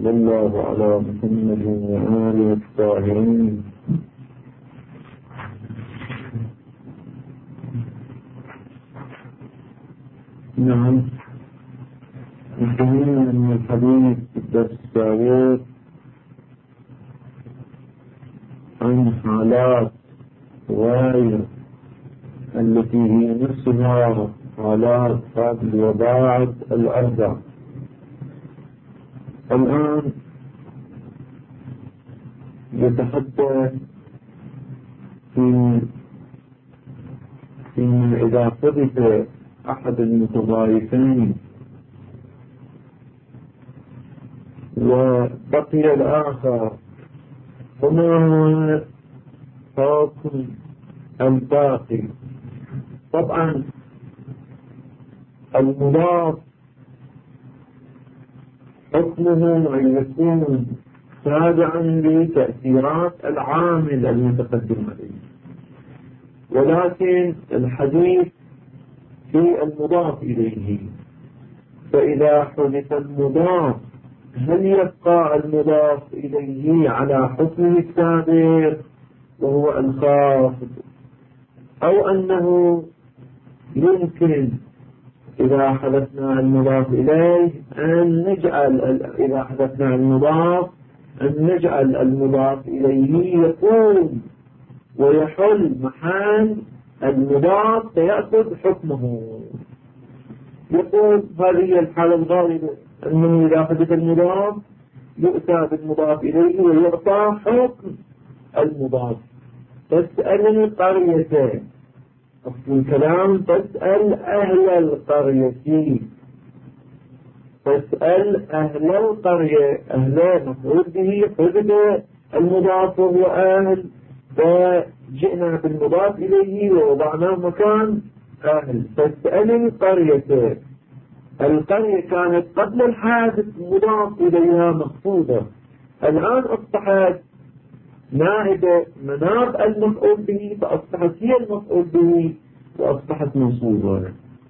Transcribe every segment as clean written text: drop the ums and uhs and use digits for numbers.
وصلى الله على محمد وآله الطاهرين. نعم، انتهينا من الحديث في الدرس السابق عن حالات غير التي هي نفسها حالات قبل وبعد الأربع. الآن يتحدث في إذا حدث أحد المتضايفين وبقي الآخر، وما هو حكم الباقي؟ طبعا المضاف حكمه أن يكون تابعا لتأثيرات العامل المتقدم عليه، ولكن الحديث في المضاف إليه. فإذا حدث المضاف هل يبقى المضاف إليه على حكمه السابق وهو الخافض، أو أنه يمكن إذا حدثنا المضاف إليه أن نجعل إذا حدثنا المضاف أن نجعل المضاف إليه يقوم ويحل محل المضاف فيأخذ حكمه. يقول هذه الحالة الغالبة أنه إذا حدث المضاف يؤتى بالمضاف إليه ويعطى حكم المضاف. تسأل القرية، أصل الكلام تسأل أهل القرية، تسأل أهل القرية، أهل مفعول به حدث المضاف وهو أهل، فجئنا بالمضاف إليه ووضعناه مكان أهل. تسأل القرية، القرية كانت قبل الحادث مضاف إليها مخفوضة، الآن أصبحت نائبة مناب المفعول به، فأصبحت هي المفعول به وأصبحت منصوبة.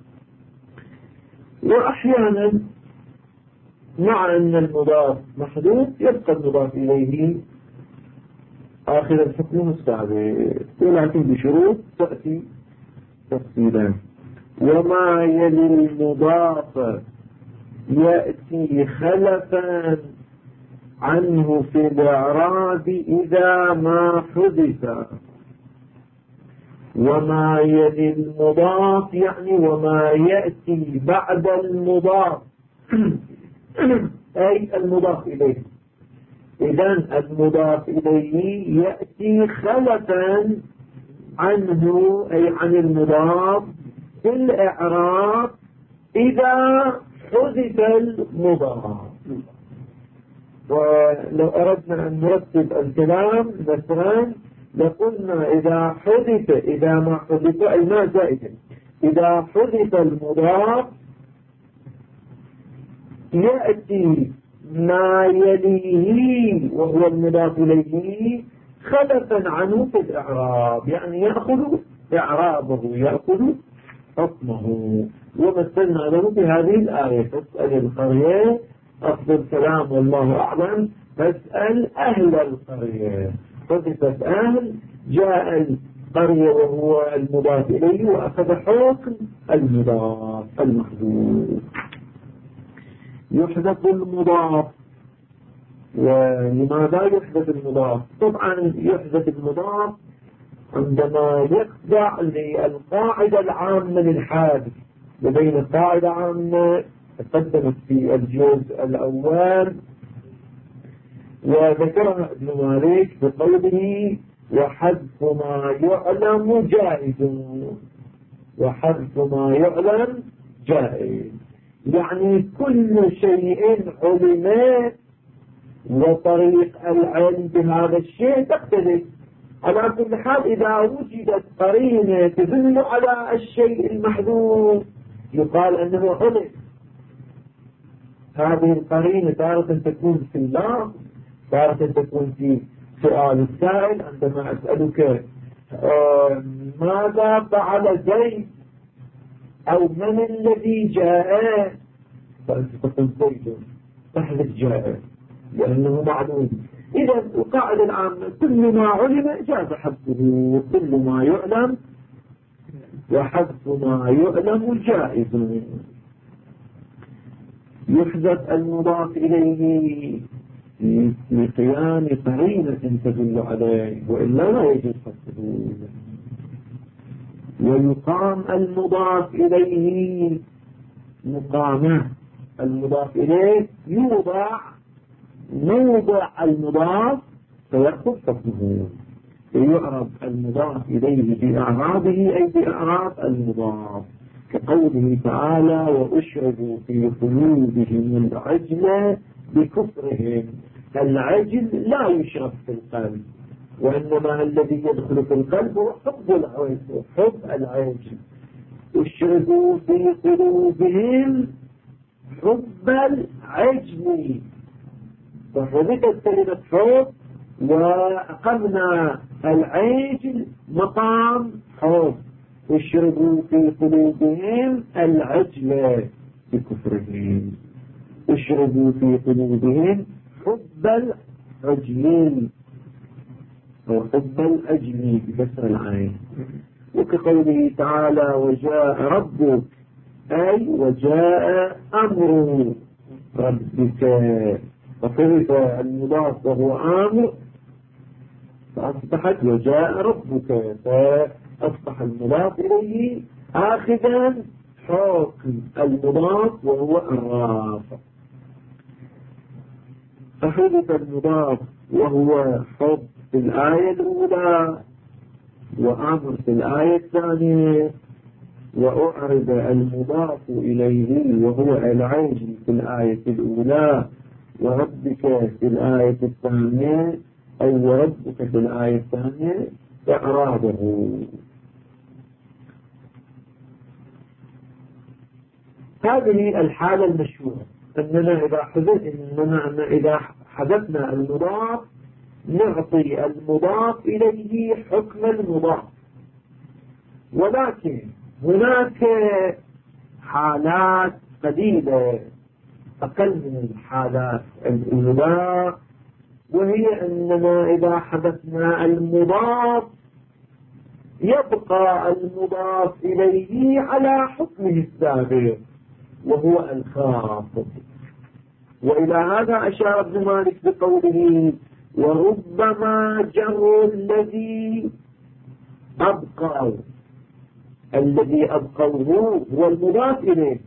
وأحيانا مع أن المضاف محدود يبقى المضاف إليه آخر الحكم السابق، ولكن بشروط تأتي تفصيلا. وما يلي المضاف يأتي خلفا عنه في الإعراب إذا ما حدث. وما يلي المضاف يعني وما يأتي بعد المضاف أي المضاف إليه. إذن المضاف إليه يأتي خلفا عنه أي عن المضاف في الإعراب إذا حدث المضاف. ولو أردنا أن نرتب الكلام مثلا لقلنا إذا ما حدث أي ما زائد، إذا حدث المضاف يأتي ما يليه وهو المضاف إليه خلفا عنه في الإعراب، يعني يأخذ إعرابه، يأخذ حكمه. ومثلنا له بهذه الآية: فاسأل القرية، أصل الكلام والله أعلم فاسأل أهل القرية. حدثت أهل، جاء القرية وهو المضاف إليه وأخذ حكم المضاف المحذوف. يحدث المضاف. ولماذا يحدث المضاف؟ طبعا يحدث المضاف عندما يخضع للقاعدة العامة للحادث. لدينا قاعدة عامة تقدمت في الجزء الأول وذكرها ابن مالك بقوله: وحذف ما يعلم جائز. وحذف ما يعلم جائز يعني كل شيء علم وطريق العلم بهذا الشيء تختلف. على كل حال إذا وجدت قرينة تدل على الشيء المحذوف يقال أنه علم. هذه القرينة تارة تكون في اللفظ، تارة تكون في سؤال السائل عندما أسألك ماذا فعل زيد أو من الذي جاء، فأنت تقول زيد، تحذف جاء. لأنه معلوم. إذا القاعدة العامة كل ما علم جاز حذفه، وكل ما يعلم وحذف ما يعلم جائز. يحذف المضاف إليه لقيام قرينة تدل عليه، وإلا لا يجوز حذفه. ويقام المضاف إليه مقامه. المضاف إليه يوضع موضع المضاف فيأخذ حكمه، فيعرض المضاف إليه بأعرابه أي بأعراب المضاف، كقوله تعالى وأشربوا في قلوبهم العجل بكفرهم. العجل لا يشرب في القلب، وإنما الذي يدخل في القلب هو حب العجل. اشربوا في قلوبهم حب العجل، فحذفت كلمة حب وأقمنا العجل مقام حب. اشربوا في قلوبهم العجل بكفرهم. اشربوا في قلوبهم حب العجل أو حب العجل بكسر العين. وكقوله تعالى وجاء ربك أي وجاء أمر ربك، فحذف المضاف وهو أمر فأصبحت وجاء ربك، فأصبح المضاف إليه آخذا حكم المضاف وهو الرافع. فحذف المضاف وهو حب في الآية الأولى وأمر في الآية الثانية، وأعرض المضاف إليه وهو العجل في الآية الأولى، وربك في الآية الثانية أي وربك في الآية الثانية إعراضه. هذه الحالة المشهورة، أننا إذا حذفنا المضاف نعطي المضاف إليه حكم المضاف. ولكن هناك حالات قليلة أقل من الحالات الأولى، وهي أننا إذا حذفنا المضاف يبقى المضاف إليه على حكمه السابق وهو الخافض. وإلى هذا أشار ابن مالك بقوله وربما جر الذي أبقوا. الذي أبقوه هو المضاف إليه،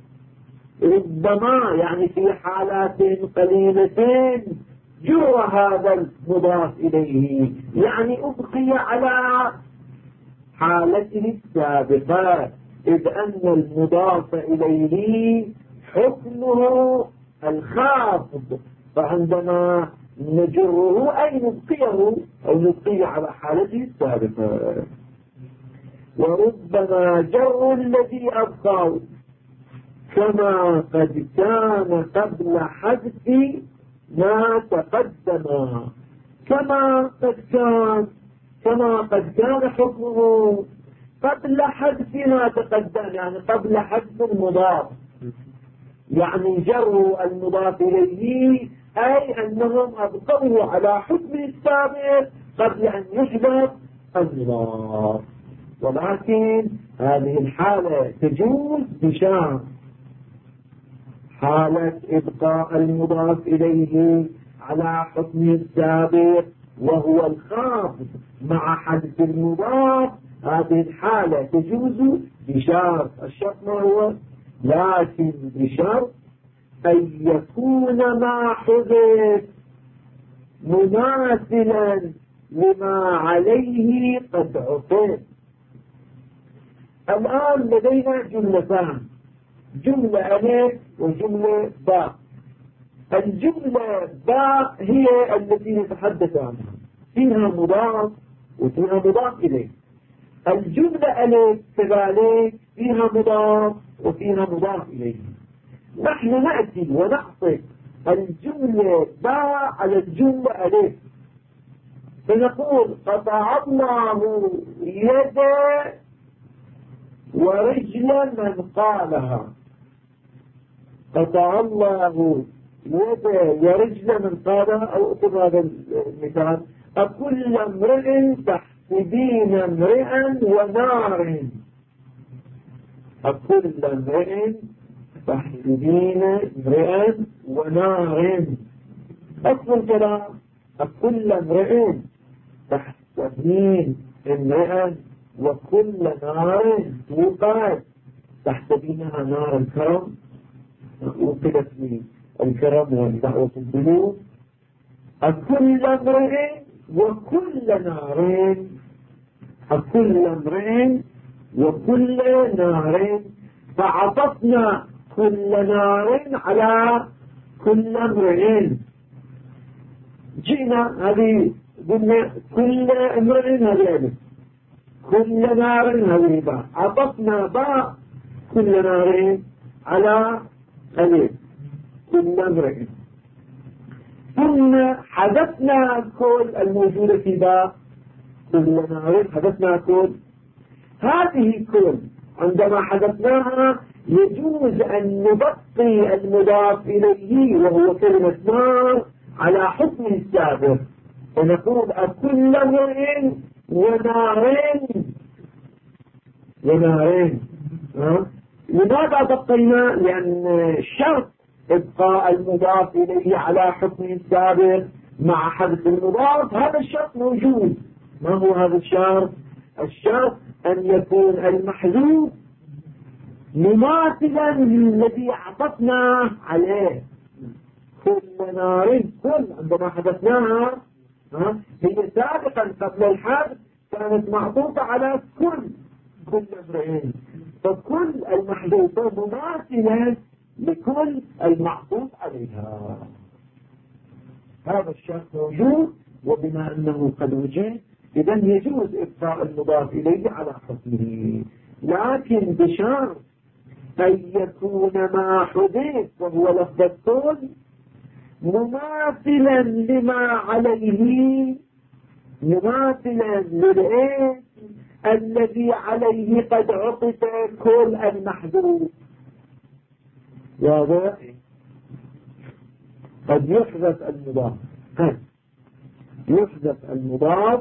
ربما يعني في حالات قليلتين جر هذا المضاف إليه، يعني أبقي على حالته السابقة، إذ أن المضاف إليه حكمه الخافض، فعندما نجره أي نبقيه أو نبقيه على حالته السابقة. وربما جر الذي أبقاه كما قد كان قبل حذف ما تقدم. كما قد كان حكمه قبل حذف ما تقدم، يعني قبل حذف المضاف، يعني جروا المضاف إليه أي أنهم أبقوا على حكم السابق قبل أن يحذف المضاف. ولكن هذه الحالة تجوز بشرط، حالة إبقاء المضاف إليه على حكم السابق وهو الخافض مع حذف المضاف، هذه الحالة تجوز بشرط. الشرط ما هو؟ لكن بشرط أن يكون ما حذف مماثلا لما عليه قد عطف. الآن لدينا جملتان، جملة ألف وجملة باء. الجملة باء هي التي نتحدث عنها، فيها مضاف وفيها مضاف إليه. الجملة ألف كذلك فيها مضاف وفيها مضاف إليه. نحن نأتي ونعطي الجملة باء على الجملة ألف، فنقول قطع الله يد ورجل من قالها. قطع الله يده ورجله من قادة، أو أخذ هذا المثال: أكل امرئ تحسبين امرئا ونار. أكل امرئ تحسبين امرئا ونار. أصل الكلام: أكل امرئ تحسبين امرئا وكل نار توقد. تحسبينها نار الكرم، وقدت من الكرم والدعوة البلوغ. أكل امرئ وكل نار. أكل امرئ وكل نار، فعطفنا كل نار على كل امرئ. جئنا هذه قلنا كل امرئ هذه، كل نار هذه باء، عطفنا باء كل نار على هذه كل امرئ، ثم حذفنا كل الموجودة في باء كل نار، حذفنا كل. هذه كل عندما حذفناها يجوز أن نبقي المضاف إليه وهو كلمة نار على حكمه السابق، ونقول أكل امرئ ونارين. ونارين لماذا بقينا؟ لأن شرط إبقاء المضاف إليه على حكمه السابق مع حذف المضاف، هذا الشرط موجود. ما هو هذا الشرط؟ الشرط أن يكون المحذوف مماثلا للذي عطفنا عليه. كل نار كل عندما حدثناها هي سابقا قبل الحذف كانت معطوفة على كل امرئ، فكل المحذوفة مماثلة لكل المعطوف عليها. هذا الشرط موجود، وبما أنه قد وجد إذن يجوز إبقاء المضاف إليه على حكمه، لكن بشرط أن يكون ما حذف وهو لفظ الكل مماثلا لما عليه، مماثلا للإيه الذي عليه قد عطف كل المحذوف. واضح؟ قد يحذف المضاف، يحذف المضاف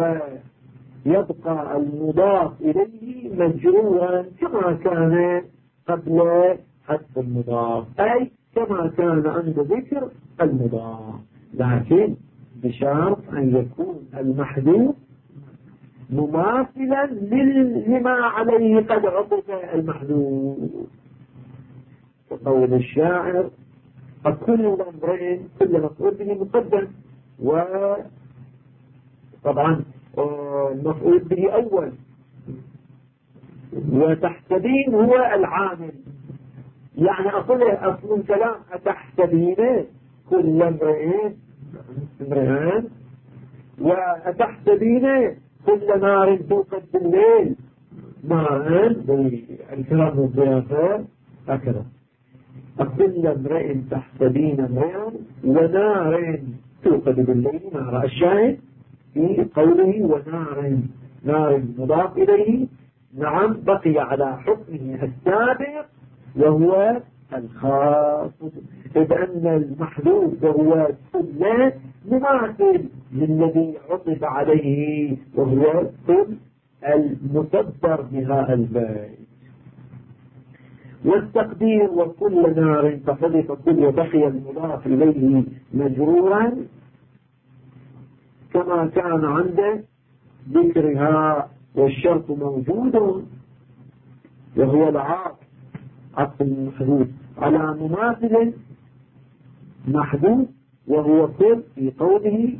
ويبقى المضاف إليه مجرورا كما كان قبل حذف المضاف، أي كما كان عند ذكر المضاف، لكن بشرط أن يكون المحذوف مماثلا لما عليه قد عطف المحذوف. وقول الشاعر: أكل امرئ، كل مفعول به مقدم، وطبعا المفعول به أول، وتحسبين هو العامل، يعني أصل الكلام: أتحسبين كل امرئ امرئان، وأتحسبين كل نار توقد بالليل نارا، بالكلام والضيافة هكذا. أكل امرئ تحسبين امرئا ونار توقد بالليل نارا. الشاهد في قوله ونار، نار مضاف إليه، نعم بقي على حكمه السابق وهو الخاص، إذ أن المحذوف وهو كل مماثل للذي عطف عليه وهو كل المصدر بها البيت. والتقدير: وكل نار فحذف كل وبقي المضاف إليه مجرورا كما كان عند ذكرها، والشرط موجود وهو العاطف، عطف المحذوف على مماثل محذوف وهو كل، في قوله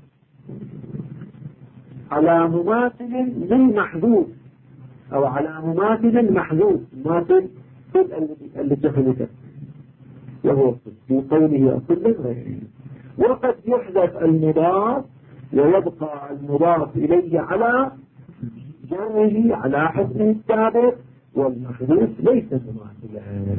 على مماثل للمحذوف أو على مماثل محذوف، مماثل كل اللي تخلفه وهو كل، في قوله كل غيره. وقد يحذف المضاف ويبقى المضاف إليه على جره على حكمه السابق، والمحذوف ليس مماثلا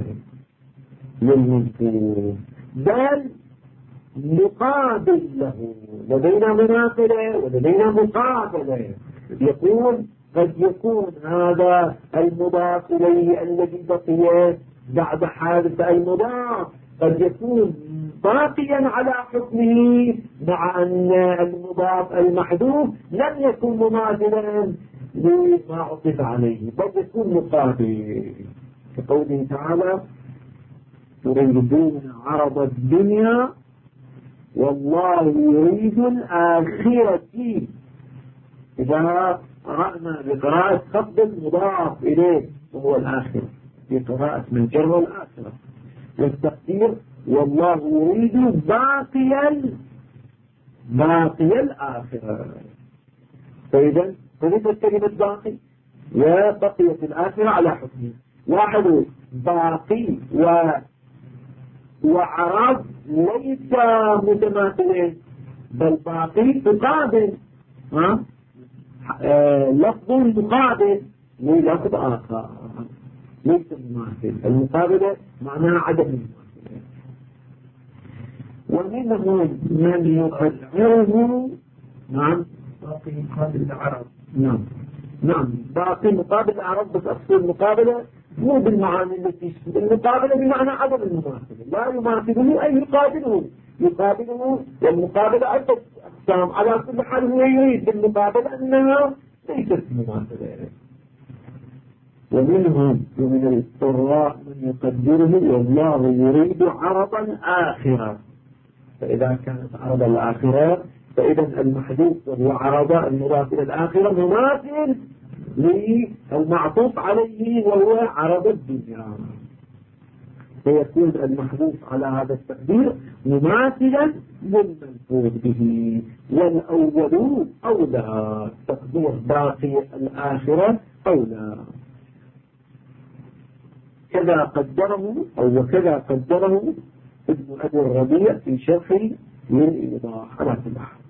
للمذكور بل مقابل له. لدينا مناقلة ولدينا مقابلة. يقول قد يكون هذا المضاف إليه الذي بقي بعد حادث المضاف قد يكون باقيا على حكمه، مع أن المضاف المحذوف لم يكن مماثلا لما عطف عليه بل يكون مقابل، كقوله تعالى يريدون عرض الدنيا والله يريد الآخرة. إذا قرأنا بقراءة خفض المضاف إليه وهو الآخرة في قراءة من جر الآخرة، والتقدير والله يريد باقي الآخرة. فإذا فليست كلمة باقي وبقيت الآخرة على حكمه. لاحظوا باقي وعرض ليس متماثلين، بل باقي تقابل لفظ مقابل للفظ آخر ليس مماثل. المقابلة معناها عدم المماثلة. ومنهم من يقدره باقي مقابل العرب. نعم باقي مقابل العرب، بس أقصد المقابلة مو بالمعاني التي المقابلة بمعنى عدم المماثلة، لا يماثله أي يقابله والمقابلة عدة أقسام. على كل حال هو يريد بالمقابلة أنها ليست مماثلة. ومنهم ومن القراء من يقدره والله يريد عرض الآخرة. فإذا كانت عرض الآخرة فإذا المحذوف وهو عرض المضاف إلى الآخرة مماثل للمعطوف عليه وهو عرض الدنيا، فيكون المحذوف على هذا التقدير مماثلا للمنفوذ به. والأول أولى، تقدير باقي الآخرة أولى. كذا قدره أو وكذا قدره ابن أبي الربيع في شرح للإيضاح على كل حال.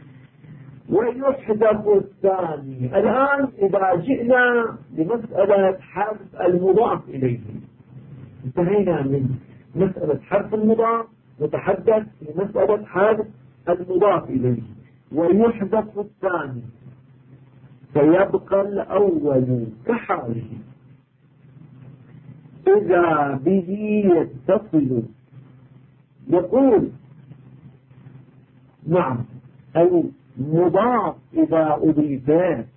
ويحذف الثاني. الآن إذا جئنا لمسألة حذف المضاف إليه، انتهينا من مسألة حذف المضاف، نتحدث في مسألة حذف المضاف إليه. ويحذف الثاني فيبقى الأول كحاله إذا به يتصل. يقول نعم المضاف إذا أضيف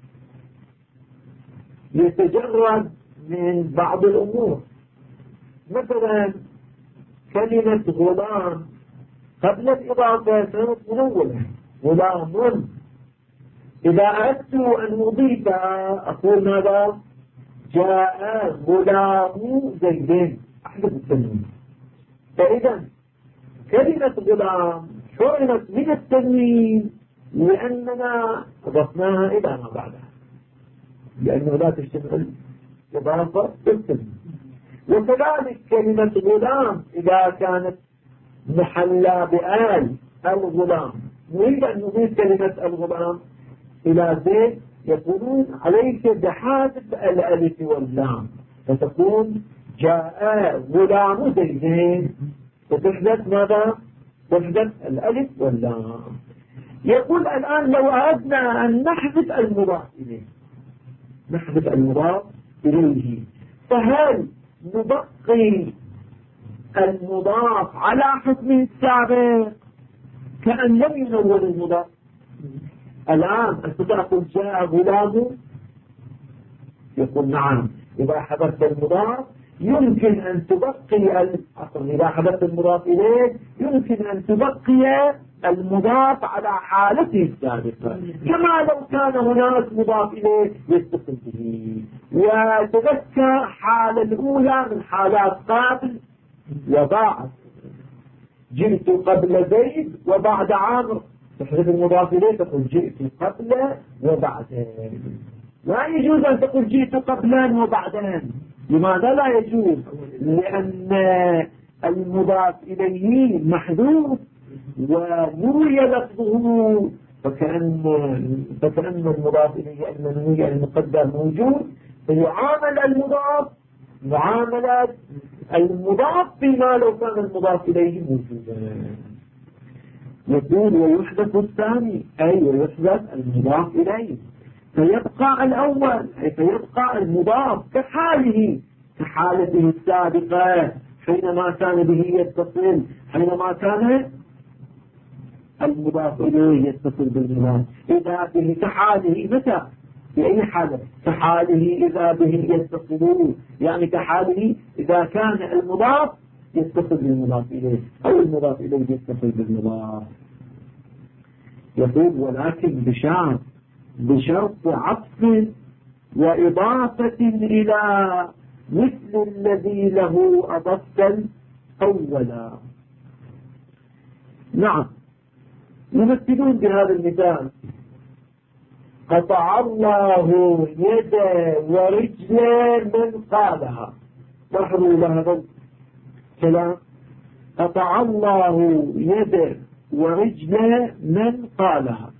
يتجرد من بعض الأمور. مثلا كلمة غلام قبل الإضافة كانت منولة غلام، إذا أردت أن أضيفها أقول ماذا؟ جاء غلام زيدين، أحدث التنوين. فإذا كلمة غلام حرمت من التنوين لأننا أضفناها إلى ما بعدها، لأنه لا تشتمل إضافة بالتنوين. وكذلك كلمة غلام إذا كانت محلى بآل الغلام، نريد أن نضيف كلمة الغلام إلى زيد، يقولون عليك بحذف الألف واللام، فتكون جاء غلام زيدين، فتحدث ماذا؟ تحدث الألف واللام. يقول الآن لو أردنا أن نحذف المضاف إليه، فهل نبقي المضاف على حكمه السابق كأن لم ينول المضاف؟ الآن أنت تقول جاء غلام، يقول نعم إذا حذفت المضاف يمكن أن تبقي إذا حذفت المضاف إليه يمكن أن تبقي المضاف على حالته السابقة، كما لو كان هناك مضاف إليه يتصل به. وتذكر حال الأولى من حالات قبل وبعد، جئت قبل زيد وبعد عامر، تحذف المضاف إليه تقول جئت قبل وبعد. لا يجوز أن تقول جئت قبلا وبعدا. لماذا لا يجوز؟ لأن المضاف إليه محذوف ونوي لفظه، فكأن المضاف إليه المنوي المقدر موجود، فيعامل المضاف معاملة المضاف فيما لو كان المضاف إليه موجودا. يقول ويحذف الثاني أي ويحذف المضاف إليه، فيبقى الأول أي فيبقى المضاف كحالته السابقة، حينما كان به يتصل، حينما كان المضاف إليه يتصل بالمضاف. إذا به كحاله متى؟ في أي حالة؟ كحاله إذا به يتصلون، يعني كحاله إذا كان المضاف يتصل بالمضاف إليه أو المضاف إليه يتصل بالمضاف. يقول ولكن بشرط عطف وإضافة إلى مثل الذي له أضفت أولا. نعم، يمثلون بهذا المثال: قطع الله يد ورجل من قالها. لاحظوا هذا الكلام: قطع الله يد ورجل من قالها.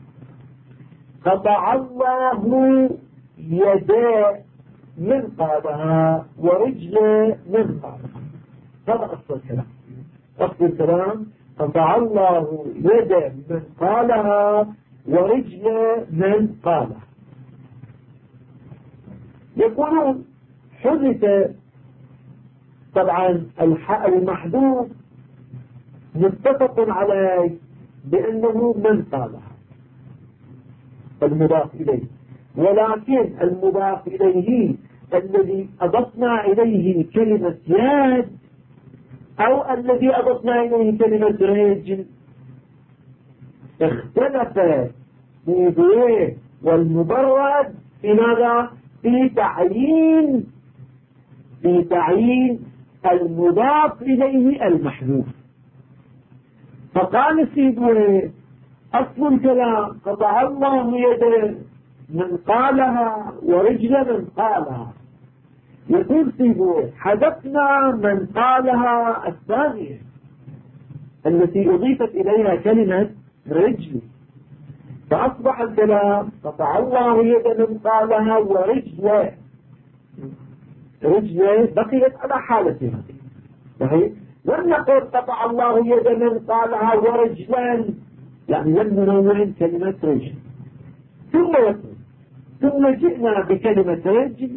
قطع الله يد من قالها ورجل من قالها. هذا أصل الكلام. أصل الكلام: قطع الله يد من قالها ورجل من قالها. يقولون حدث طبعا المحذوف متفق عليه بأنه من قالها المضاف إليه، ولكن المضاف إليه الذي أضفنا إليه كلمة يد أو الذي أضفنا إليه كلمة رجل اختلف في ذيه والمبرد في ماذا؟ في تعيين المضاف إليه المحذوف. فقال سيبويه: أصل الكلام قطع الله يده من قالها ورجل من قالها. يقول سيبويه: حذفنا من قالها الثانية التي أضيفت إليها كلمة رجل، فأصبح الكلام قطع الله يد من قالها ورجل بقيت على حالتها. صحيح؟ لم نقل قطع الله يد من قالها ورجلا، يعني لم ننون كلمة رجل. ثم جئنا بكلمة رجل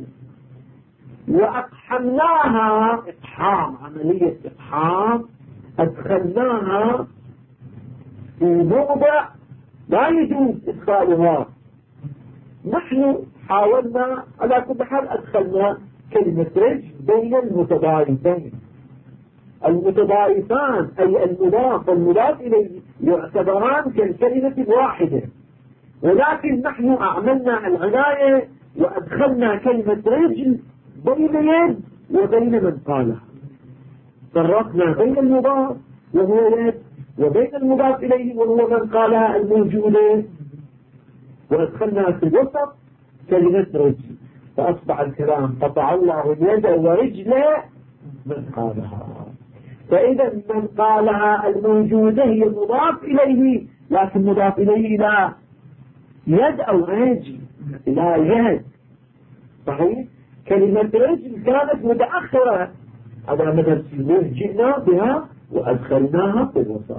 وأقحمناها إقحام، عملية إقحام، أدخلناها في موضع لا يجوز إدخالها. نحن حاولنا على كل حال أدخلنا كلمة رجل بين المتضايفين. المتضايفان أي المضاف والمضاف إليه يعتبران كالكلمة الواحدة، ولكن نحن أعملنا العناية وأدخلنا كلمة رجل بين يد وبين من قالها. فرقنا بين المضاف وهو يد وبين المضاف إليه وهو من قالها الموجودة، وأدخلنا في الوسط كلمة رجل، فأصبح الكلام قطع الله اليد ورجل من قالها. فإذا من قالها الموجودة هي مضاف إليه، لكن مضاف إليه لا يد أو رجل، لا يد. صحيح؟ كلمة رجل كانت متأخرة على مدى السنين، جئنا بها وأدخلناها في الوسط.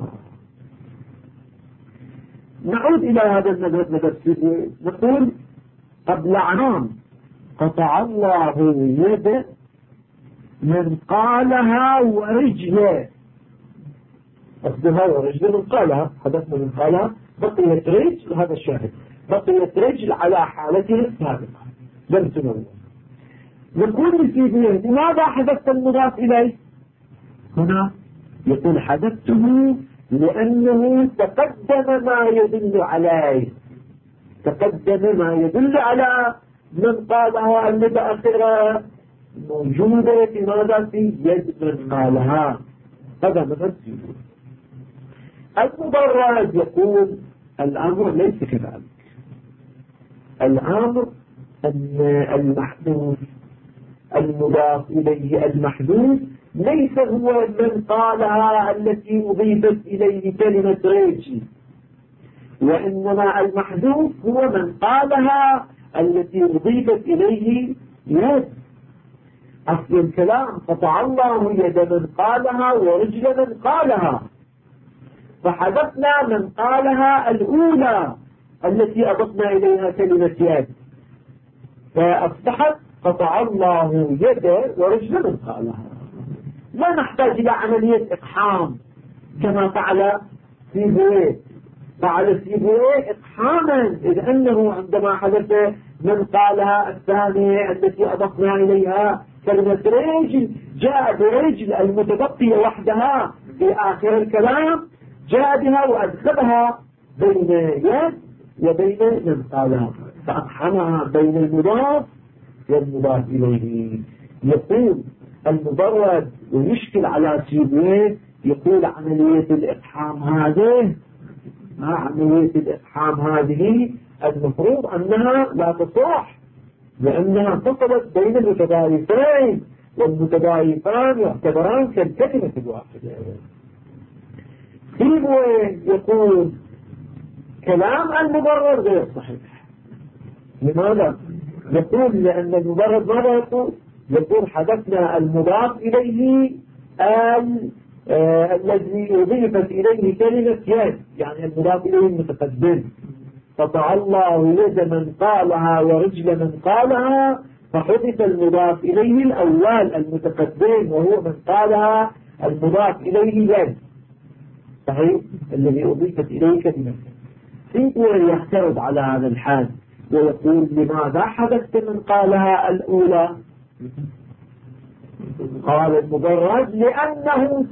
نعود إلى هذا المذهب مدى السنين، نقول قبل عنان: قطع الله يد من قالها ورجله. أصدها ورجله من قالها، حدثنا من قالها، بقيت رجل، هذا الشاهد، بقيت رجل على حالته السابقة لم تنون. نقول لسيدنا: لماذا حدثت المضاف إليه هنا؟ يقول: حدثته لأنه تقدم ما يدل عليه، تقدم ما يدل على من قالها المتأخرة موجودة في ماذا؟ في يد من قالها. هذا مثل سيدنا. المبرد يقول: الأمر ليس كذلك. الأمر أن المحذوف المضاف إليه المحذوف ليس هو من قالها التي أضيفت إليه كلمة رجل، وإنما المحذوف هو من قالها التي أضيفت إليه يد. أصل الكلام قطع الله يد من قالها ورجل من قالها، فحذفنا من قالها الأولى التي أضفنا إليها كلمة يد، فأصبحت قطع الله يد ورجل من قالها. لا نحتاج إلى عملية إقحام كما فعل سيبويه. فعل سيبويه إقحاما، إذ أنه عندما حدث من قالها الثانية التي أضفنا إليها كلمة رجل، جاء برجل المتبقية وحدها في آخر الكلام، جاء بها وأدخلها بين يد وبين من قالها، فأقحمها بين المضاف والمضاف إليه. يقول المبرد ويشكل على سيبويه، يقول عملية الإقحام هذه المفروض أنها لا تصح، لأنها فصلت بين المتضايفين، والمتضايفان يعتبران كالكلمة الواحدة. سيبويه يقول كلام المبرر غير صحيح. لماذا؟ يقول لأن المبرر ماذا يقول حدثنا المضاف إليه الذي أضيفت إليه كلمة يد، يعني المضاف إليه المتقدم، قطع الله يد من قالها ورجل من قالها، فحدث المضاف إليه الأول المتقدم وهو من قالها المضاف إليه يد، صحيح، الذي أضيفت إليه كلمة. سيبويه يعترض على هذا الحال ويقول لماذا حدثت من قالها الأولى؟ قال المبرد لأنه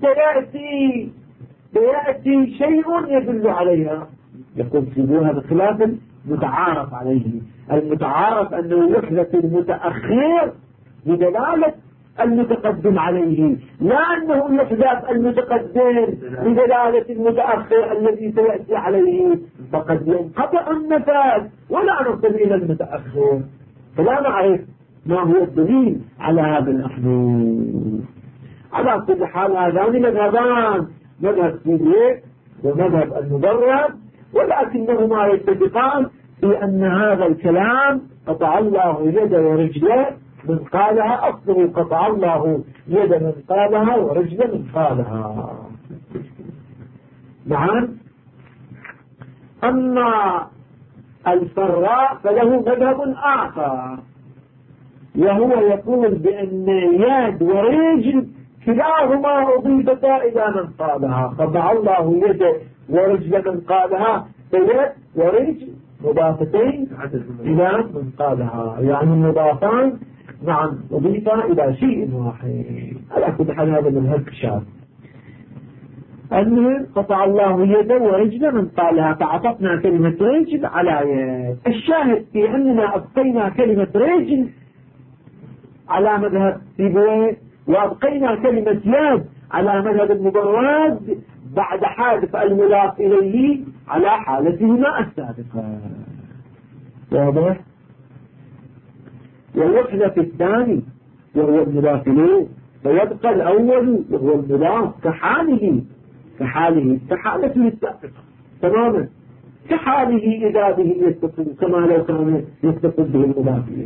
سيأتي شيء يدل عليها. يقول سيبوها بخلاف المتعارف عليه. المتعارف أنه يحدث المتأخر بدلالة المتقدم عليه، لا أنه يحدث المتقدم بدلالة المتأخر الذي سيأتي عليه، فقد ينقطع النفاذ ولا نصل إلى المتأخر، فلا نعرف ما هو الدليل على هذا المحدود. على كل حال هذان مذهبان، مذهب سيبويه ومذهب المبرد، ولكنهما يتفقان في أن هذا الكلام قطع الله يد ورجله من قالها، أصله قطع الله يد من قالها ورجل من قالها. نعم. أما الفراء فله مذهب آخر، وهو يقول بأن يد ورجل كلاهما أضيفتا إلى من قالها، قطع الله يد ورجل من قالها، فيد ورجل مضافتين إلى من قالها، يعني المضافان نعم أضيفا إلى شيء واحد. على كل حال هذا مذهب شاذ. المهم قطع الله يده ورجل من قالها، فعطفنا كلمة رجل على يد. الشاهد في أننا أبقينا كلمة رجل على مذهب سيبويه، وأبقينا كلمة يد على مذهب المبرد بعد حادث المضاف إليه على حالتهما السابقة. واضح؟ ويحدث الثاني وهو المضاف إليه، فيبقى الأول وهو المضاف كحاله كحالته السابقة تماما، كحاله إذا به يتصل كما لو كان يتصل به المضاف إليه،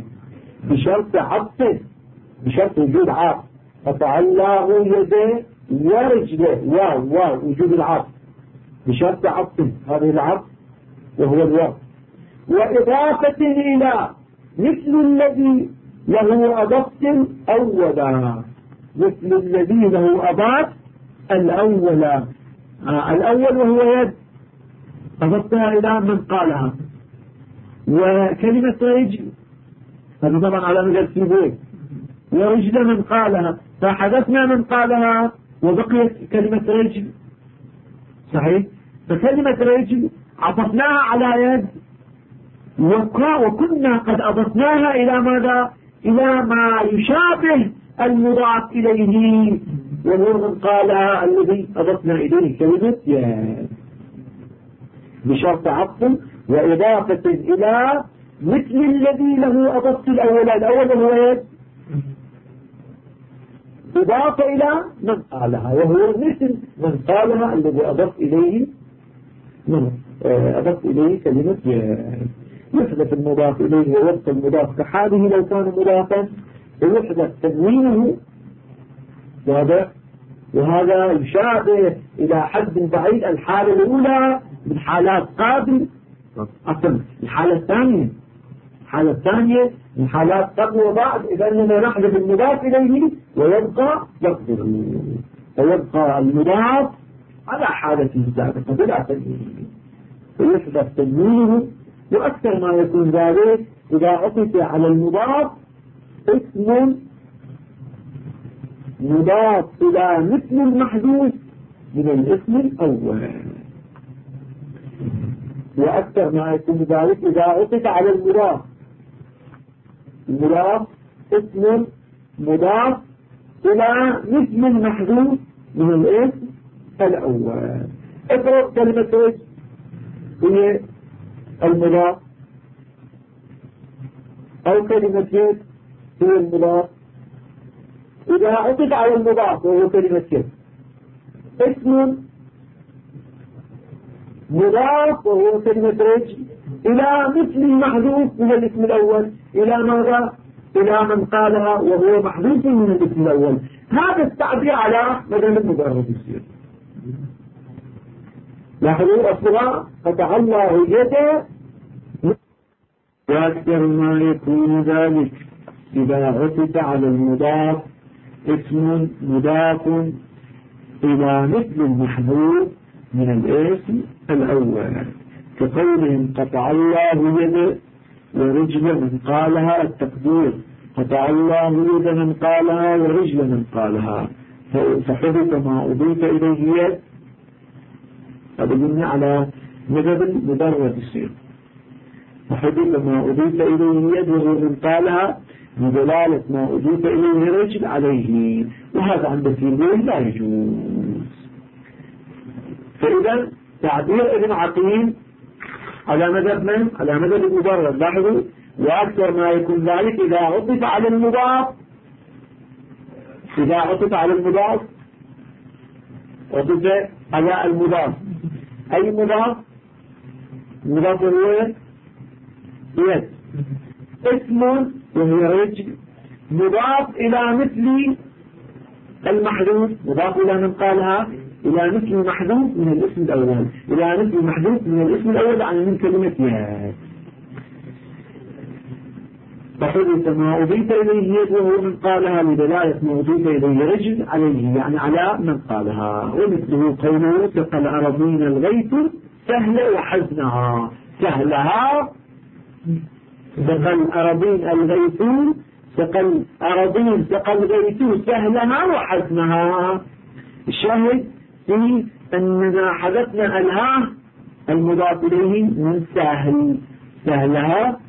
بشرط وجود عاطف. قطع الله يده ورجله وجود العاطف بشرط عطف، هذه العطف وهو الواو، وإضافة إلى مثل الذي له أضفت الأول، مثل الذي له أضاف الأول، الأول وهو يد أضفتها إلى من قالها، وكلمة رجل هذا طبعا على مجال سيبويه، ورجل من قالها، فحدثنا من قالها وبقيت كلمة رجل، صحيح، فكلمة رجل عطفناها على يد، وكنا قد أضفناها إلى ماذا؟ إلى ما يشابه المضاف إليه، وهو من قالها الذي أضفنا إليه كلمة يد، بشرط عطف وإضافة إلى مثل الذي له أضفت الأول هو يد، إضافة إلى من قالها وهو مثل من قالها الذي أضفت إليه كلمة يد. يحدث المضاف إليه ويبقى المضاف كحاله لو كان مضافا، ويحدث تنوينه، وهذا يشابه إلى حد بعيد الحالة الأولى من حالات قابل، أصلا الحالة الثانية الحالة الثانية من حالات قبل وبعد إذا أننا نحذف المضاف إليه ويبقى لفظه، فيبقى المضاف على حالته السابقة بلا تنوين، ويحذف تنوينه. وأكثر ما يكون ذلك إذا عطف على المضاف اسم مضاف إلى مثل المحذوف من الاسم الأول، وأكثر ما يكون ذلك إذا عطف على المضاف اسم مضاف إلى مثل المحذوف من الاسم الأول. اضرب كلمة رجل هي المضاف، أو كلمة يد هي المضاف. إذا عطف على المضاف وهو كلمة يد اسم مضاف وهو كلمة رجل إلى مثل المحذوف من الاسم الأول، إلى ماذا؟ إلى من قالها وهو محذوف من الاسم الأول. هذا التعبير على مدى المجرد يصير. لاحظوا أصلا فتح الله يده. وأكثر ما يكون ذلك إذا عطف على المضاف اسم مضاف إلى مثل المحذوف من الاسم الأول، كقولهم قطع الله يده ورجل من قالها، التقدير قطع الله يد من قالها ورجل من قالها، فحدث ما أضيف إليه يد. هذا قلنا على مذهب المدرج يصير، فحدث ما أضيف إليه يد وهو من قالها بدلالة ما أضيف إليه رجل عليه، وهذا عند السيبويه لا يجوز. فإذا تعبير ابن عقيل على مذهب من؟ على مذهب المدرج. لاحظوا وأكثر ما يكون ذلك إذا عطف على المضاف، إذا عطف على المضاف عطف على المضاف. أي مضاف؟ المضاف هو يد، اسم وهي رجل مضاف إلى مثل المحذوف، مضاف إلى من قالها إلى مثل المحذوف من الاسم الأول، إلى مثل المحذوف من الاسم الأول عن من كلمة يد. فحدث ما أضيف إليه يد وهو من قالها بدلالة ما أضيف إليه رجل عليه، يعني على من قالها. ومثله قوله سقى الأراضين الغيث سهل وحزنها، سهلها سقى الأراضين الغيث، سقى الأراضين سقى الغيث سهلها وحزنها. الشاهد في أننا حدثنا الها المضاف إليه من سهل، سهلها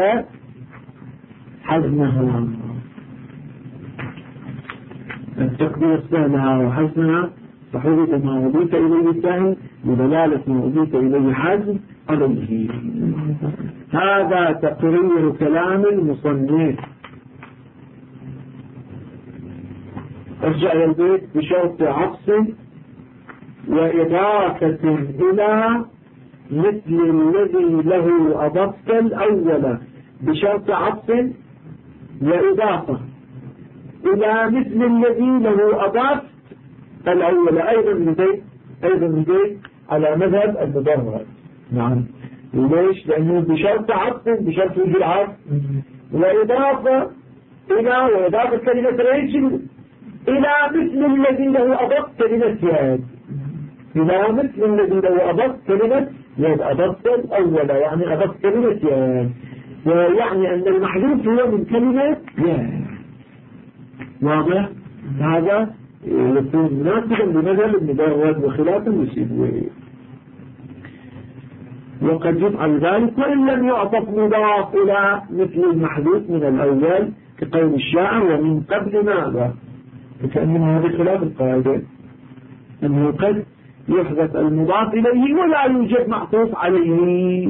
وحزنها، التقدير سهلها وحزنها، فحدث ما أضيف إليه سهل بدلالة ما أضيف إليه حزن عليه. هذا تقرير كلام المصنف. ارجع إلى البيت بشرط عطف وإضافة إلى مثل الذي له أضفت الأول، بشرط عطف وإضافة إلى مثل الذي له أضفت الأول، أيضا من بيت على مذهب المدرج. نعم. وليش؟ لأنه بشرط عطف، بشرط وجود العطف وإضافة إلى، وإضافة كلمة رجل إلى مثل الذي له أضفت كلمة يد، إلى مثل الذي له أضفت كلمة يد، أضفت الأول يعني أضفت كلمة يد، ويعني أن المحذوف هو من كلمة يد. واضح؟ هذا يكون مناسبا لمذهب المدرج وخلافا للسيبويه. وقد يفعل ذلك وإن لم يعطف مضاف إلى مثل المحذوف من الأول، كقول الشاعر ومن قبل ماذا، فكأن هذا خلاف القاعدة، أنه قد يحدث المضاف إليه ولا يوجد معطوف عليه،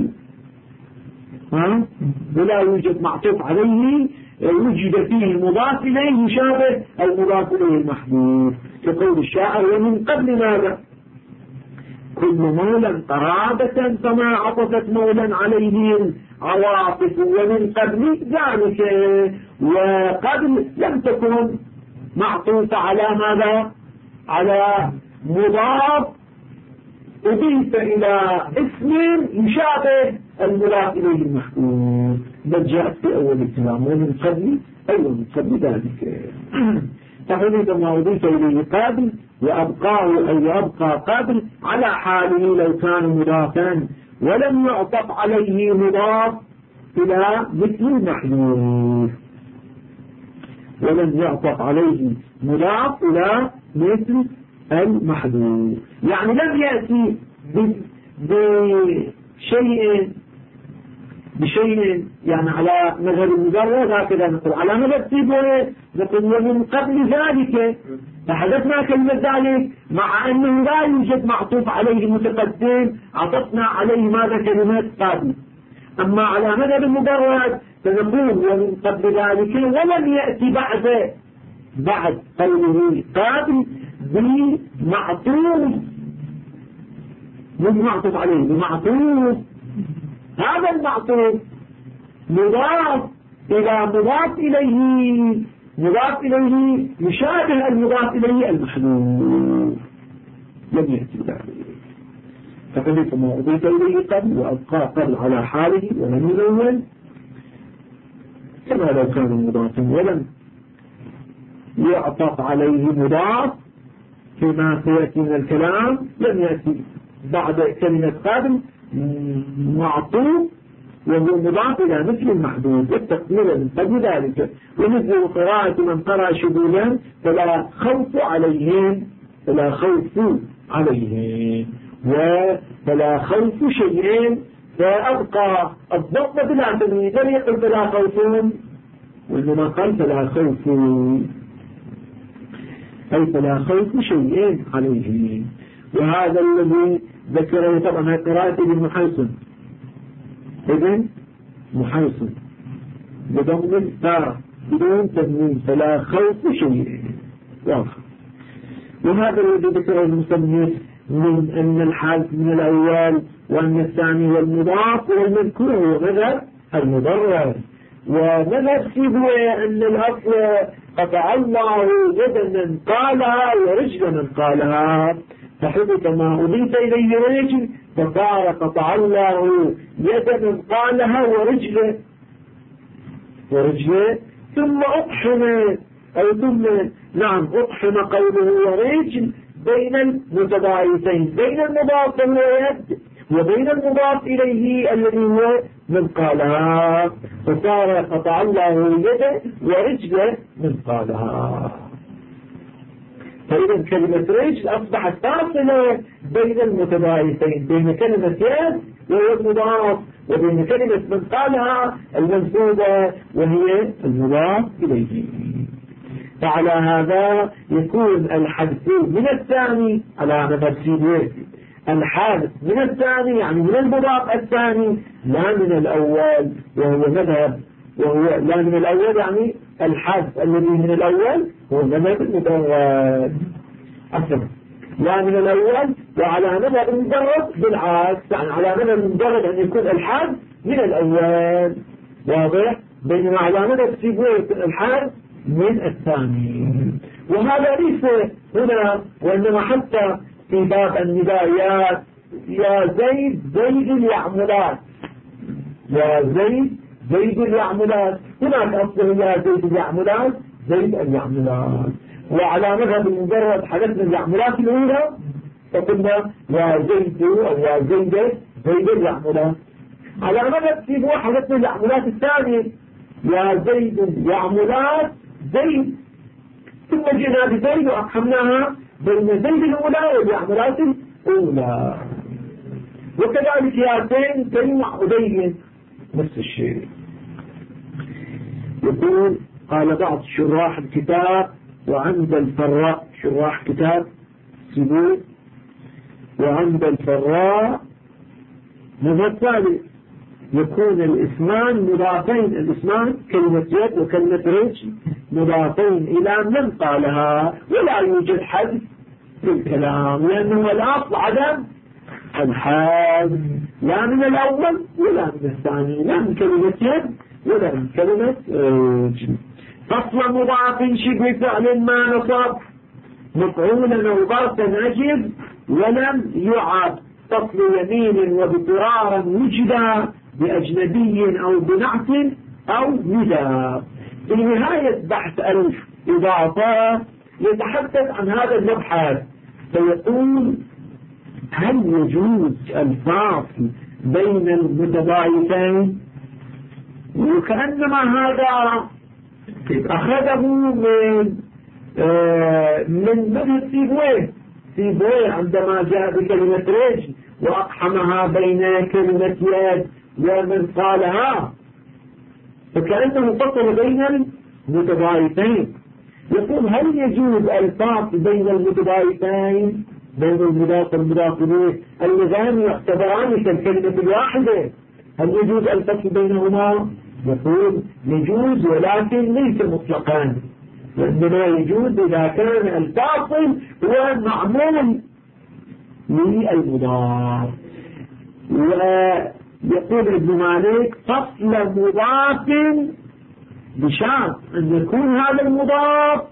ولا يوجد معطوف عليه، وجد فيه المضاف إليه يشابه المضاف إليه المحذوف، كقول الشاعر ومن قبل ماذا، كل مولا قرابة فما عطفت مولا عليه العواطف، ومن قبل ذلك، وقبل لم تكن معطوفة على ماذا، على مضاف أضيف إلى اسم يشابه المضاف إليه المحذوف، بل جاءت في أول الكلام ومن قبل ذلك. تحديد ما أضيف إليه قابل وأبقاه أي يبقى قابل على حاله لو كان مضافا ولم يعطف عليه مضاف إلى مثل المحذوف، ولم يعطف عليه مضاف إلى مثل المحذوف، يعني لم يأتي بشيء يعني على مذهب المجرد هكذا نقول، على مذهب سيبويه نقول ومن قبل ذلك، فحدثنا كلمة ذلك مع أنه لا يوجد معطوف عليه متقدم عطفنا عليه ماذا كلمات قابل. أما على مذهب المجرد فنقول ومن قبل ذلك ولم يأتي بعد قوله قابل بمعطوف، مش معطوف عليه، بمعطوف. هذا المعطوف مضاف إلى مضاف إليه يشابه المضاف إليه المحذوف، لم يأتي ذلك. فقلت ما أضيف إليه قبل وأبقى قبل على حاله ولم يلون كما لو كان مضافا ولم يعطف عليه مضاف فيما سيأتي من الكلام، لم يأتي بعد كلمة قبل معطوف وهو مضاف إلى مثل المحدود والتقدير من قبل ذلك. ومثل قراءة من قرأ شذوذا فلا خوف عليهم وفلا خوف شيئين، فأبقى الضبط بلا تمييز، لم يقل فلا خوف وإنما قال فلا خوف، أي فلا خوف شيئين عليهم. وهذا الذي ذكره طبعا قراءة ابن محيصن بضم الفاء بدون تنوين فلا خوف شيئين واضح. وهذا الذي ذكره المصنف من أن الحالف من الأول وأن الثاني والمضاف والمذكور هو مذهب المضرر، ومذهب سيبويه أن الأصل قطع الله يدا من قالها ورجل من قالها، فحدث ما أضيف إليه رجل فصار قطع الله يدا من قالها ورجله ثم أقحم أقحم قوله ورجل بين المتضايفين، بين المضاف واليد وبين المضاف إليه الذي هو من قالها، فصار قطع الله يده ورجله من قالها. فإذا كلمة رجل أصبحت فاصلة بين المتضايفين، بين كلمة يد وهي المضاف وبين كلمة من قالها المنسوبة وهي المضاف إليه. فعلى هذا يكون الحذف من الثاني على مذهب سيبويه، الحذف من الثاني يعني من المضاف الثاني لا من الأول، لا من الأول يعني الحذف الذي من الأول هو مذهب المجرد أصلا، لا من الأول. وعلى مذهب المجرد بالعكس، يعني على مذهب المجرد أن يكون الحذف من الأول واضح، بينما على مذهب سيبويه يكون الحذف من الثاني. وهذا ليس هنا وإنما حتى في باب الندايات يا زيد اليعملات، يا زيد اليعملات، هناك أصله يا زيد اليعملات زيد اليعملات. وعلى مذهب المجرد حدثنا اليعملات الأولى فقلنا يا زيد أو يا زيد اليعملات. على مذهب سيبويه حدثنا اليعملات الثانية يا زيد اليعملات زيد، ثم جئنا بزيد وأقحمناها بين زيد الأولى واليعملات الأولى. وكذلك ياتين كلمة عبيد نفس الشيء. يقول قال بعض شراح الكتاب وعند الفراء، شراح كتاب سيبويه وعند الفراء مذهب ثالث يكون الاسمان مضافين، الاسمان كلمة يد وكلمة رجل مضافين إلى من قالها، ولا يوجد حذف في الكلام لأنه الأصل عدم الحذف لا من الأول ولا من الثاني، لا من كلمة يد ولا من كلمة رجل. فصل مضاف شبه فعل ما نصب مفعولا أو ظرفا أجب ولم يعد، فصل يمين وبقرارا وجدا بأجنبي أو بنعت أو نداء. في نهاية بحث الإضافة يتحدث عن هذا المبحث فيقول: هل يجوز الفاصل بين المتضايفين؟ وكأنما هذا أخذه من مذهب سيبويه عندما جاء بكلمة رجل وأقحمها بين كلمة يد ومن قالها، فكأنه فصل بين المتضايفين. يقول: هل يجوز الفاصل بين المتضايفين، بين المضاف والمضاف إليه اللذان يعتبران كالكلمة الواحدة، هل يجوز الفصل بينهما؟ يقول: يجوز، ولكن ليس مطلقا، وإنما يجوز إذا كان الفاصل هو معمول للمضاف. ويقول ابن مالك: فصل مضاف بشرط أن يكون هذا المضاف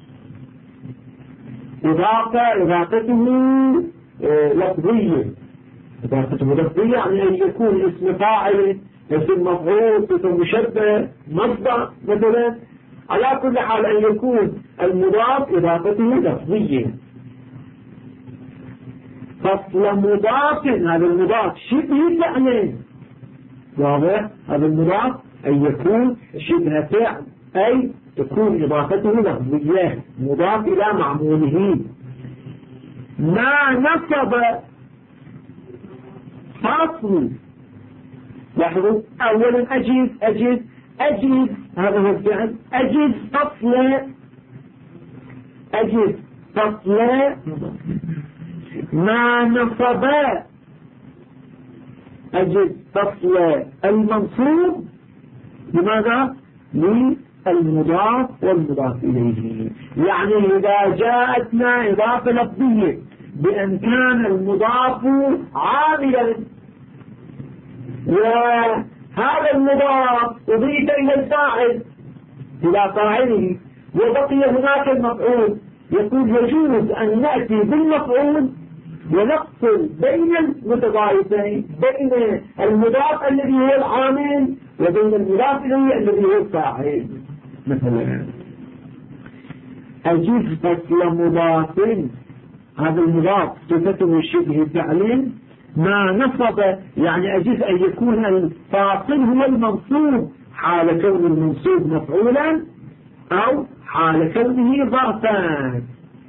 إضافته لفظية. إضافته لفظية يعني أن يكون اسم فاعل، اسم مفعول، اسم مشبه، مصدر مثلا. على كل حال أن يكون المضاف إضافته لفظية. فصل مضاف، هذا المضاف شبه فعل، واضح؟ هذا المضاف أن يكون شبه فعل، أي تكون إضافته لفظية مضاف إلى معموله. ما نصب فصل، لاحظوا أولا أجد هذا هو الفعل، أجد فصل ما نصب، أجد فصل المنصوب لماذا؟ للمضاف والمضاف إليه. يعني إذا جاءتنا إضافة لفظية بأن كان المضاف عاملا وهذا المضاف أضيف إلى الفاعل إلى فاعله وبقي هناك المفعول، يقول يجوز أن نأتي بالمفعول ونفصل بين المتضايفين، بين المضاف الذي هو العامل وبين المضاف إليه الذي هو الفاعل. مثلا أجيز فصل مضاف، هذا المضاف صفته شبه فعل، ما نصب، يعني أجيز أن يكون الفاصل هو المنصوب حال كون المنصوب مفعولا أو حال كونه ظرفا.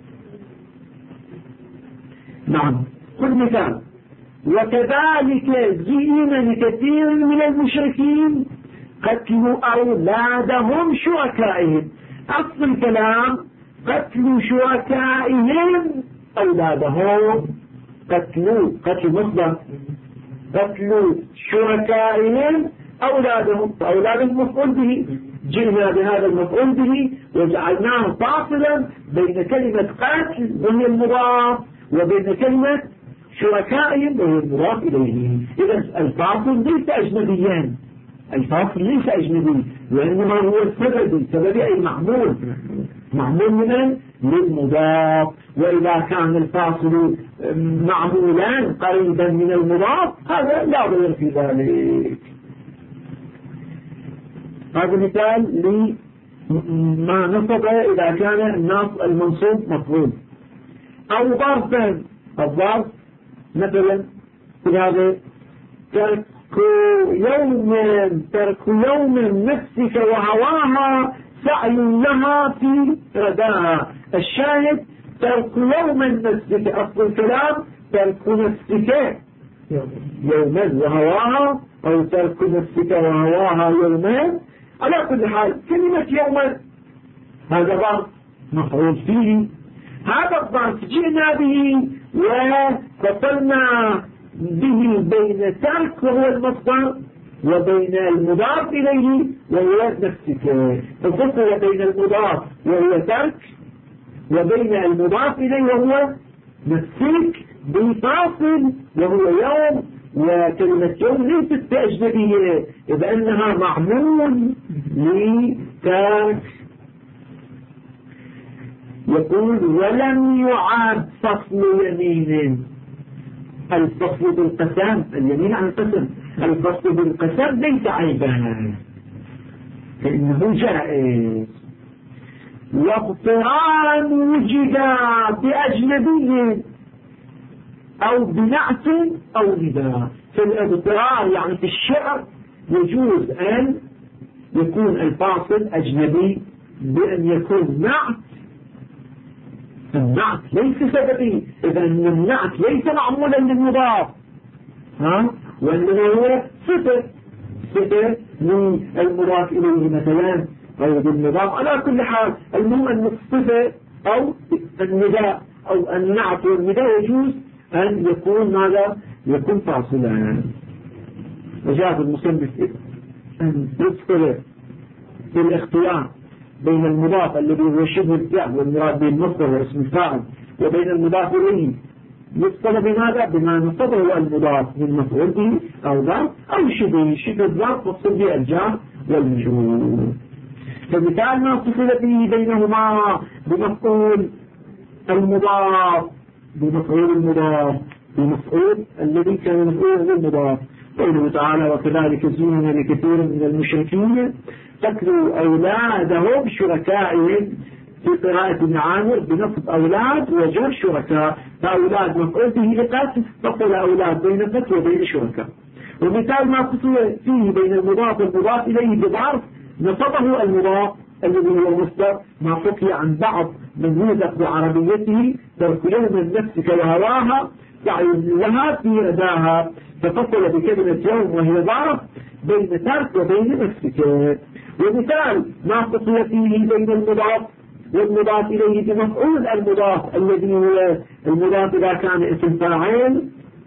نعم. كل مثال: وكذلك زين لكثير من المشركين قتلوا أولادهم شركائهم. أصل الكلام قتلوا شركائهم أولادهم، قتلوا مصدر، قتلوا شركائهم أولادهم، فأولادهم مفعول به، جئنا بهذا المفعول به وجعلناه فاصلا بين كلمة قتل وهي المضاف وبين كلمة شركائهم وهي المضاف إليه. إذا الفاصل ليس أجنبيا، الفاصل ليس أجنبي، وإنما هو السبب أي معمول من للمضاف. وإذا كان الفاصل معمولا قريبا من المضاف هذا لا ضير في ذلك. هذا مثال لما نصب إذا كان المنصوب مفعول. أو ظرفا، الظرف مثلا هذا ترك يوم نفسك وهواها سعي لها في رداها. الشاهد ترك يوم نفسك، أصل الكلام ترك نفسك يوما وهواها، أو ترك نفسك وهواها يوما. على كل حال كلمة يوما هذا ظرف مفعول فيه، هذا الظرف جئنا به وفصلنا به بين ترك وهو المصدر وبين المضاف إليه وهو نفسك، ففصل بين المضاف وهو ترك وبين المضاف إليه وهو نفسك بفاصل وهو يوم. وكلمة يوم ليست بأجنبية إذا أنها معمول لترك. يقول: ولم يعاد فصل يمين، الفصل بالقسم، اليمين عن القسم، الفصل بالقسم ليس عيبا فإنه جائز. واقتران وجد بأجنبي أو بنعت أو نداء. في الاضطرار يعني في الشعر يجوز أن يكون الفاصل أجنبي بأن يكون نعت. النعت ليس سببي، إذا النعت ليس معمولا للمضاف وإنما هو صفة من المضاف إليه مثلا أو بالمضاف. على كل حال المهم أن الصفة أو النداء أو النعت والنداء يجوز أن يكون ماذا؟ يكون فاصلا. وجاء المصنف أن يذكر في الاختيار بين المضاف الذي هو شبه الفعل والمراد به المصدر واسم الفاعل وبين المضاف إليه يقصد بماذا؟ بما نصبه المضاف من مفعول به أو ظرف أو شبه الظرف مقصود به الجار والمجرور. فمثال ما اتصل به بينهما بمفعول المضاف بمفعول الذي كان مفعوله المضاف. قوله تعالى وكذلك زين لكثير من المشركين قتلوا أولادهم شركائهم في قراءة ابن عامر بنصب أولاد وجر شركاء، فأولاد مفعول به لقتل فقل أولاد بين قتل وبين شركاء. ومثال ما قصد فيه بين المضاف والمضاف إليه بظرف نصبه المضاف الذي هو المصدر ما حكي عن بعض من يوثق بعربيته ترك يوم النفس كالهواها سعي لها في رداها ففصل بكلمة يوم وهي ظرف بين ترك وبين نفسك. ومثال ما قصد فيه بين المضاف والمضاف إليه بمفعول المضاف الذي هو المضاف إذا كان اسم فاعل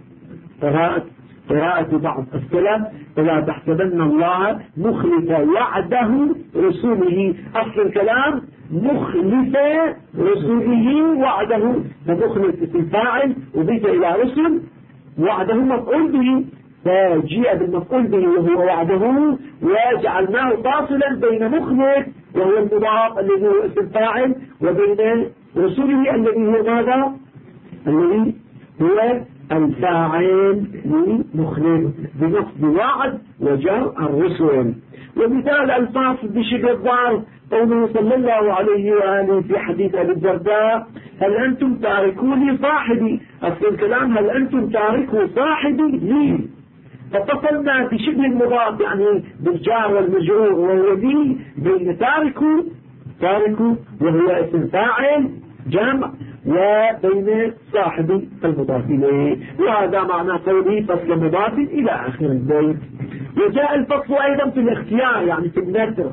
قراءة بعض السلف فلا تحسبن الله مخلف وعده رسوله. أصل الكلام مخلف رسوله وعده، فمخلف اسم فاعل وضيف إلى رسل وعده مفعول به فجيء بالمفعول به وهو وعده وجعلناه فاصلا بين مخلف وهو المضاف الذي هو اسم فاعل وبين رسوله الذي هو ماذا؟ الذي هو الفاعل لمخلف بنصب وعد وجر الرسل. ومثال الفاصل بشبه الظرف قوله صلى الله عليه وآله في حديث أبي الدرداء هل أنتم تاركوا لي صاحبي. أصل الكلام هل أنتم تاركوا صاحبي لي، فاتصلنا بشبه المضاف يعني بالجار والمجرور وهو لي بين تاركوا وهو اسم فاعل جمع وبين صاحب المضاف إليه. وهذا معنى قوله فصل مضاف إلى آخر البيت. وجاء الفصل أيضا في الاختيار يعني في النثر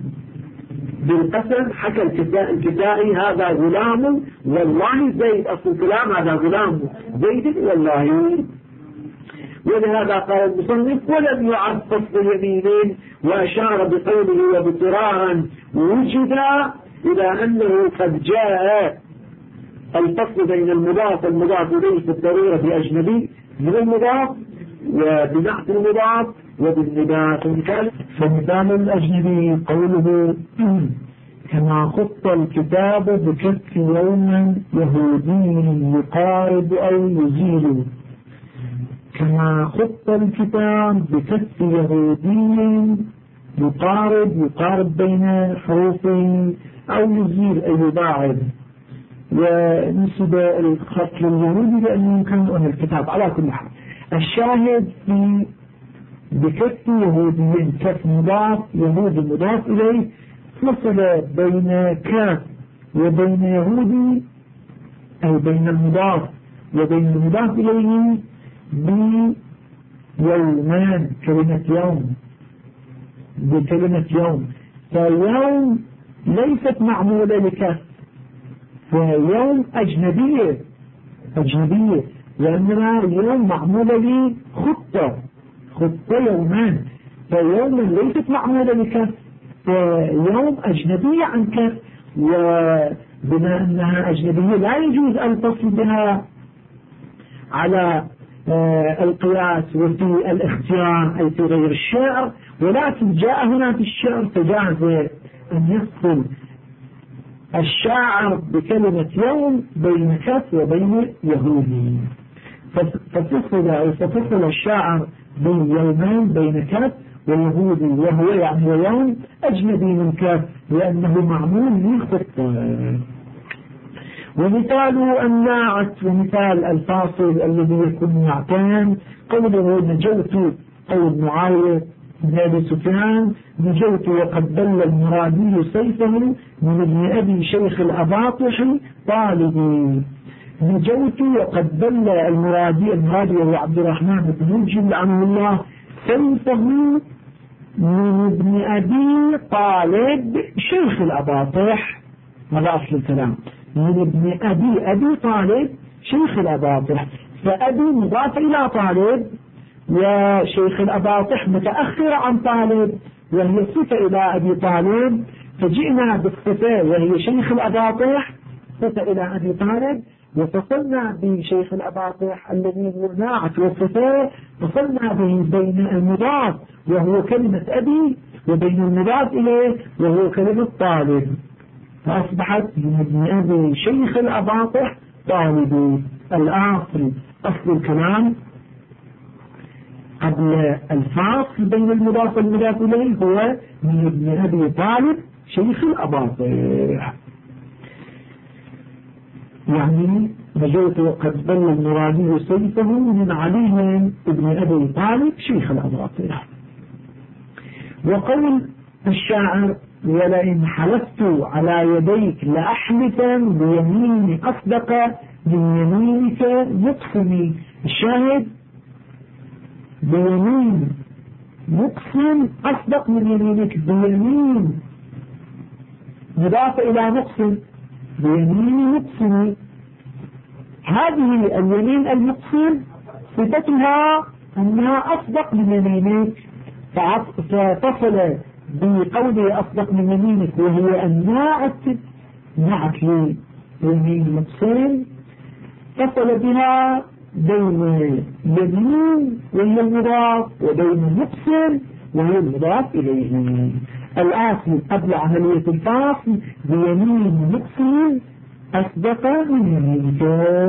بالقسم. حكى الكسائي هذا غلام والله زيد. أصل الكلام هذا غلام زيد والله. ولهذا قال المصنف ولم يعد فصل اليمينين وأشار بقوله وباضطرارا وجد إلى أنه قد جاء الفصل بين المضاف والمضاف إليه في الضرورة بأجنبي من المضاف وبنعت المضاف وبالنداء. فمثال الأجنبي قوله كما خط الكتاب بكف يوم يهودي يقارب أو يزيل. كما خط الكتاب بكف يهودي يقارب بين حروفه أو يزيل أي يباعد. ونسب الخط لليهودي لأنه يمكن أن الكتاب. على كل حال الشاهد في بكف يهودي كف مضاف يهودي مضاف إليه فصل بين كاف وبين يهودي أو بين المضاف وبين المضاف إليه بيومان بكلمة يوم. فاليوم ليست معمولة لكاف فيوم أجنبية لأننا اليوم معمولة لي خطة يومان فيوم ليست معمولة لكاف فيوم أجنبية عن كاف. وبما أنها أجنبية لا يجوز الفصل بها على القياس وفي الاختيار أي في غير الشعر، ولكن جاء هنا في الشعر فجاز أن يفصل الشاعر بكلمة يوم بين كف وبين يهودي. ففصل الشاعر بين يومين بين كاف ويهودي، وهو يعني يوم أجنبي من كاف لأنه معمول للخطة. ومثال الناعت ومثال الفاصل الذي يكون نعتان قوله نجوت أو معاوية بن أبي سفيان نجوت وقد بل المرادي سيفه من ابن أبي شيخ الأباطح طالبي. نجوت وقد بل المرادي وهو عبد الرحمن بن مجل عنه الله سيفه من ابن أبي طالب شيخ الأباطح. هذا أصل الكلام، من ابن أبي طالب شيخ الأباطح، فأبي مضاف إلى طالب وشيخ الأباطح متأخر عن طالب وهي صفة إلى أبي طالب، فجئنا بالصفة وهي شيخ الأباطح صفة إلى أبي طالب، وفصلنا بشيخ الأباطح الذي هو ناعت والصفة فصلنا به بين المضاف وهو كلمة أبي وبين المضاف إليه وهو كلمة طالب، فأصبحت من ابن أبي شيخ الأباطح طالبي. الأصل أصل الكلام قبل الفاصل بين المضاف والمضاف إليه هو من ابن أبي طالب شيخ الأباطح، يعني نجوت وقد بل المرادي سيفه من علي ابن أبي طالب شيخ الأباطح. وقول الشاعر ولئن حلفت على يديك لأحلفا بيمين أصدق من يمينك يقسمي. الشاهد بيمين يقسم أصدق من يمينك، بيمين مضاف إلى نقسم بيمين يقسم. هذه اليمين المقسم صفتها أنها أصدق من يمينك، فتصل بقوله أصدق من يمينك وهي الناعت نعت ليمين المقسم، تصل بها بين يمين وهي المضاف وبين المقسم وهي المضاف إليه. الآخر قبل عملية الفاصل بيمين مقسم أصدق من يمينك.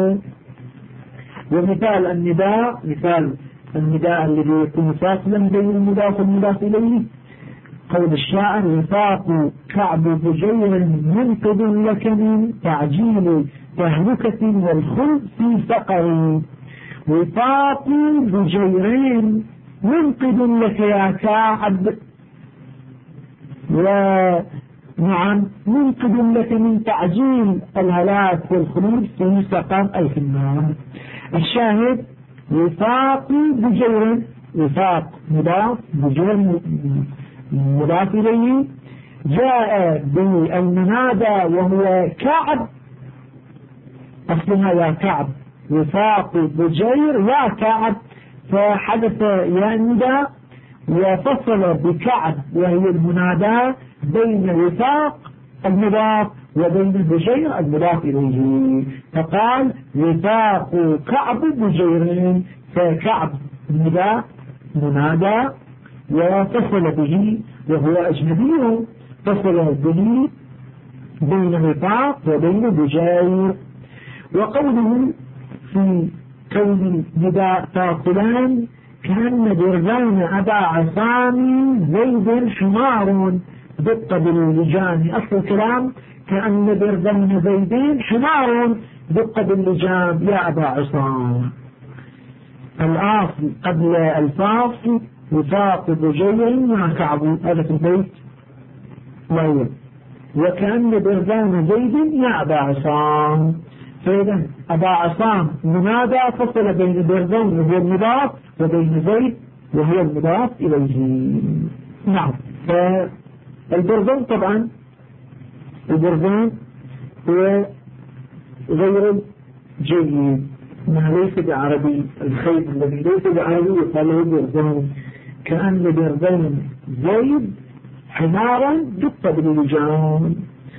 ومثال النداء، مثال النداء الذي يكون فاصلا بين المضاف والمضاف إليه قول الشاعر وفاق كعب بجير منقذ لك من تعجيل تهلكة والخلق في سقر. وفاق بجيرين منقذ لك يا كعب، ونعم منقذ لك من تعجيل الهلاك والخلود في سقر أي في النار. الشاهد وفاق بجير، وفاق مضاف بجير مضاف إليه، جاء بالمنادى وهو كعب أصلها يا كعب، وفاق بجير يا كعب، فحدث يا ندى وفصل بكعب وهي المنادى بين وفاق المضاف وبين بجير المضاف إليه، فقال وفاق كعب بجير، فكعب ندى منادى وفصل به وهو أجنبي، فصل به بين وفاق وبين بجير. وقوله في كون نداء فاصلان كأن برزان أبا عصام زيد حمار دق باللجان. أصل الكلام كأن برزان زيدين حمار دق باللجان يا أبا عصام. الأصل قبل الفاصل وفاق بجير مع كعب، هذا في البيت طيب. وكأن برزان زيد يا أبا عصام، فإذا أبا عصام منادى فصل بين برزان وهو المضاف وبين زيد وهو المضاف إليه. نعم، فالبرزان طبعا البرزان هو غير جيد، ما ليس بعربي، الخيط الذي ليس بعربي يقال له برزان. كأن برزان زيد حمارا دق باللجان،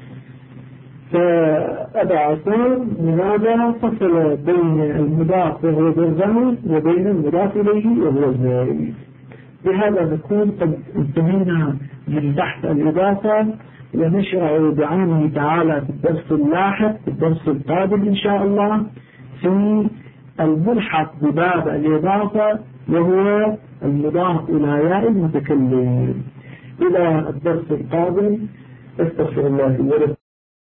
فأبا عصام منادى فصل بين المضاف وهو برزان وبين المضاف إليه وهو زيد. بهذا نكون قد انتهينا من بحث الإضافة، ونشرع بعونه تعالى في الدرس اللاحق في الدرس القادم إن شاء الله في الملحق بباب الإضافة وهو المضاف إلى ياء المتكلم. إلى الدرس القادم. استغفر الله لي ولكم.